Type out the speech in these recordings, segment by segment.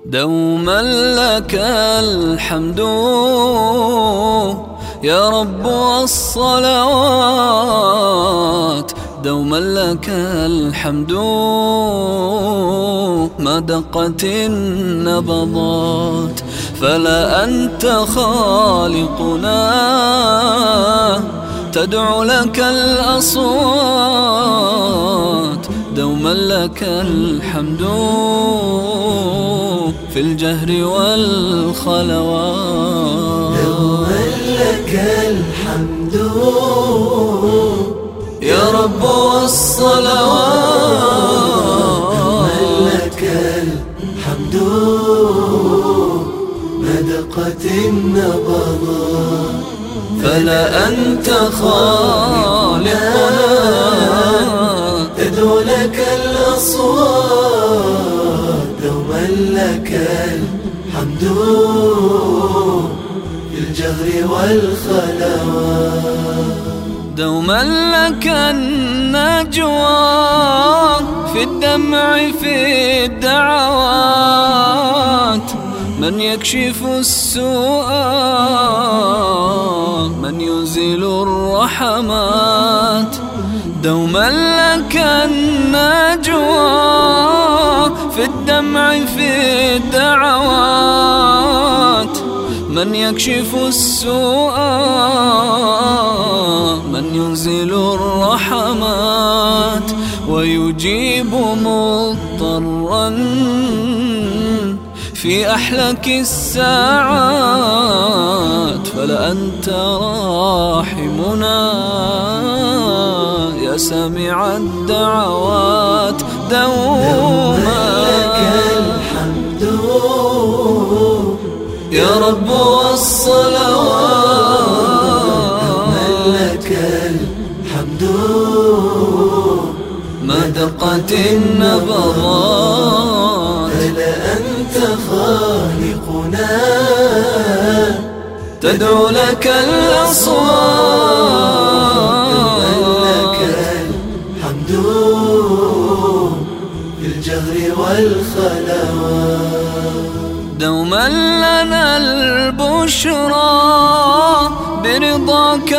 دوما لك الحمد يا رب والصلوات، دوما لك الحمد ما دقت النبضات، فلا أنت خالقنا تدعو لك الأصوات، دوما لك الحمد في الجهر والخلوات. دوما لك الحمد يا رب والصلوات، دوما لك الحمد ما دقت النبضات، فلا أنت خالقنا تدعو لك الأصوات، دوما لك الحمد في الجهر والخلوات. دوما لك النجوى في الدمع في الدعوات، من يكشف السوء من يزيل الرحمات، دوما لك النجوى في الدمع في الدعوات، من يكشف السوء من ينزل الرحمات، ويجيب مضطرا في أحلك الساعات، فلا أنت راحمنا يا سامع الدعوات. دوما لك الحمد يا رب والصلوات، دوما لك الحمد ما دقت النبضات، فلا أنت خالقنا تدعو لك الأصوات، دوما لك الحمد في الجهر والخلوات. دوما لنا البشرى برضاك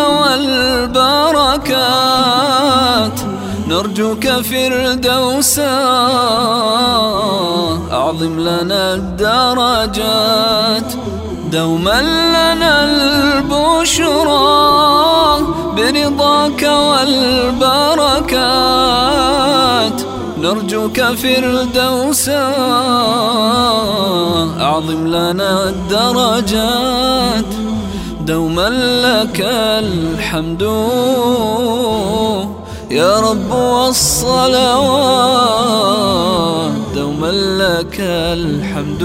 والبركات، نرجوك فردوسا أعظم لنا الدرجات، دوما لنا البشرى برضاك والبركات، نرجوك فردوسا أعظم لنا الدرجات، دوما لك الحمد يا رب والصلوات، دوما لك الحمد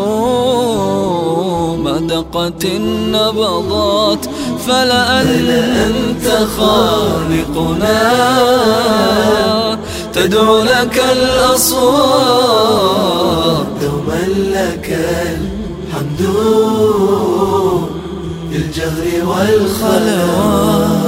ما دقت النبضات، فلا أنت خالقنا تدعو لك الأصوات، دوما لك الحمد في الجهر والخلوات.